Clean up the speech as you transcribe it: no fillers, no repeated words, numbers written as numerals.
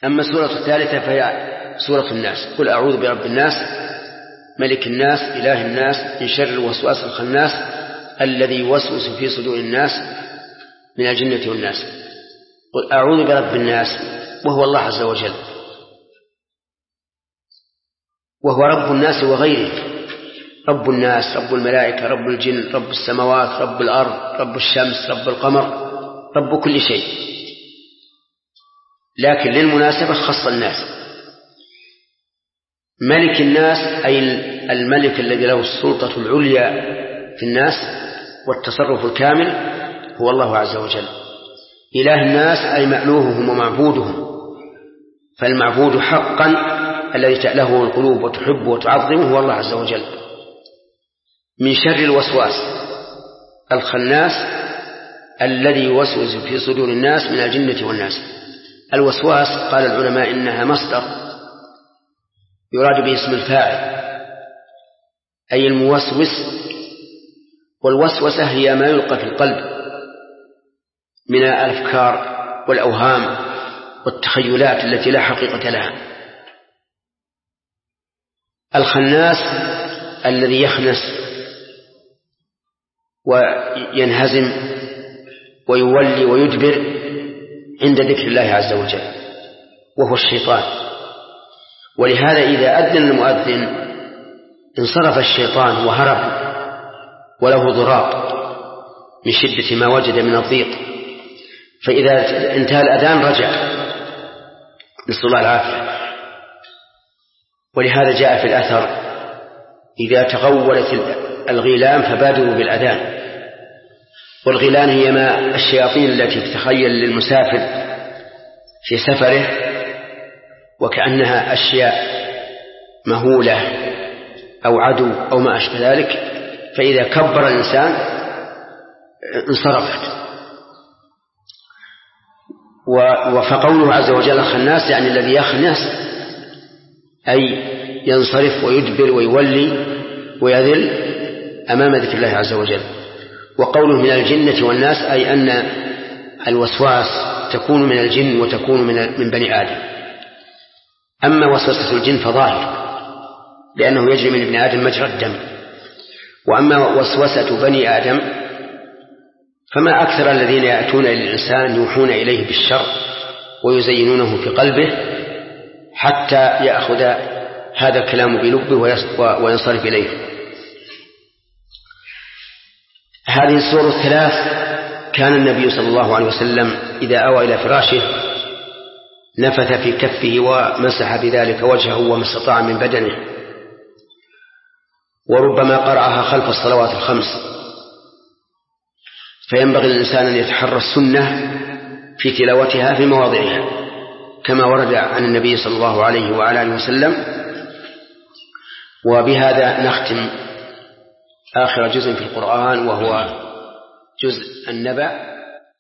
أما السورة الثالثة فهي سورة الناس. قل أعوذ برب الناس ملك الناس إله الناس من شر الوسواس الخناس الذي يوسوس في صدور الناس من الجنة والناس. قل أعوذ برب الناس وهو الله عز وجل، وهو رب الناس وغيره، رب الناس، رب الملائكة، رب الجن، رب السماوات، رب الأرض، رب الشمس، رب القمر، رب كل شيء. لكن للمناسبة خص الناس. ملك الناس أي الملك الذي له السلطة العليا في الناس والتصرف الكامل هو الله عز وجل. إله الناس أي مألوههم ومعبودهم، فالمعبود حقا الذي تألهه القلوب وتحبه وتعظمه هو الله عز وجل. من شر الوسواس الخناس الذي يوسوس في صدور الناس من الجنة والناس. الوسواس قال العلماء إنها مصدر يراد به اسم الفاعل أي الموسوس، والوسوسة هي ما يلقى في القلب من الأفكار والأوهام والتخيلات التي لا حقيقة لها. الخناس الذي يخنس وينهزم ويولي ويدبر عند ذكر الله عز وجل وهو الشيطان. ولهذا إذا أذن المؤذن انصرف الشيطان وهرب وله ضراط من شدة ما وجد من الضيق، فإذا انتهى الأذان رجع، نسأل الله العافية. ولهذا جاء في الأثر إذا تغولت الغيلان فبادروا بالأذان. والغيلان هي ما الشياطين التي تتخيل للمسافر في سفره وكأنها أشياء مهولة أو عدو أو ما أشبه ذلك، فإذا كبر الإنسان انصرفت. فقوله عز وجل الخناس يعني الذي يخنس أي ينصرف ويدبر ويولي ويذل أمام ذكر الله عز وجل. وقوله من الجنة والناس أي أن الوسواس تكون من الجن وتكون من بني آدم. أما وسوسة الجن فظاهر لأنه يجري من ابن آدم مجرى الدم، وأما وسوسة بني آدم فما أكثر الذين يأتون للإنسان يوحون إليه بالشر ويزينونه في قلبه حتى يأخذ هذا الكلام بلبه وينصرف إليه. هذه الصور الثلاث كان النبي صلى الله عليه وسلم إذا أوى إلى فراشه نفث في كفه ومسح بذلك وجهه وما استطاع من بدنه، وربما قرأها خلف الصلوات الخمس. فينبغي للإنسان أن يتحرى السنة في تلاوتها في مواضعها كما ورد عن النبي صلى الله عليه وعلى آله وسلم. وبهذا نختم آخر جزء في القرآن وهو جزء النبأ.